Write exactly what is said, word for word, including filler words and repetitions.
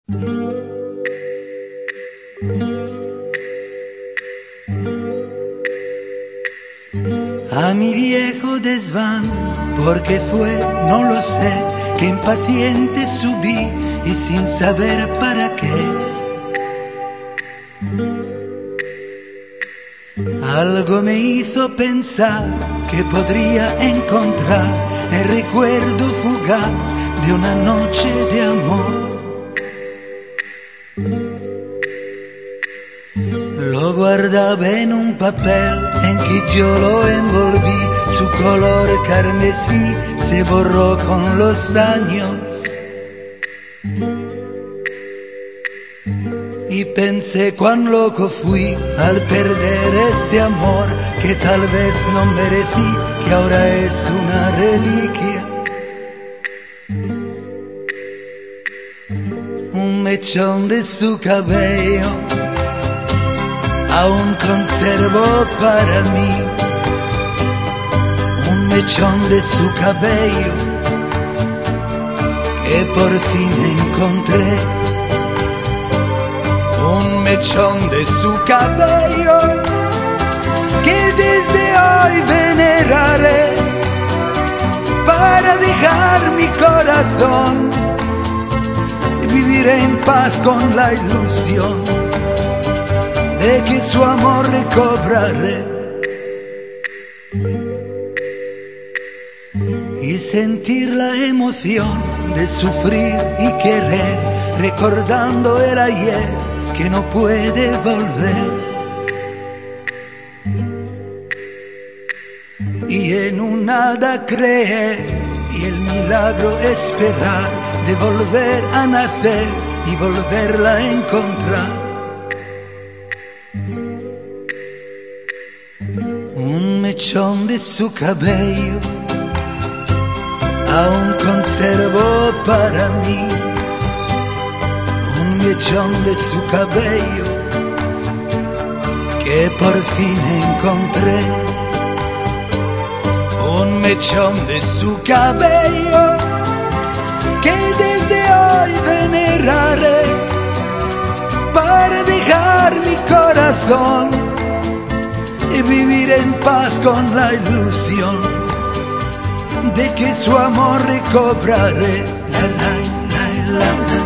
A mi viejo desván, porque fue, no lo sé, que impaciente subí y sin saber para qué. Algo me hizo pensar que podría encontrar el recuerdo fugaz de una noche de amor. Lo guardaba en un papel en que yo lo envolví, su color carmesí se borró con los años. Y pensé cuán loco fui al perder este amor que tal vez no merecí, que ahora es una reliquia. Un mechón de su cabello aún conservo para mí, un mechón de su cabello que por fin encontré. Un mechón de su cabello que desde hoy veneraré para dejar mi corazón y vivir en paz con la ilusión de que su amor recobraré y sentir la emoción de sufrir y querer, recordando el ayer que no puede volver, y en un nada creer y el milagro esperar de volver a nacer y volverla a encontrar. Un mechón de su cabello aún conservo para mí, un mechón de su cabello que por fin encontré. Un mechón de su cabello que desde hoy veneraré para dejar mi corazón y vivir en paz con la ilusión de que su amor recobraré. La, la, la, la, la.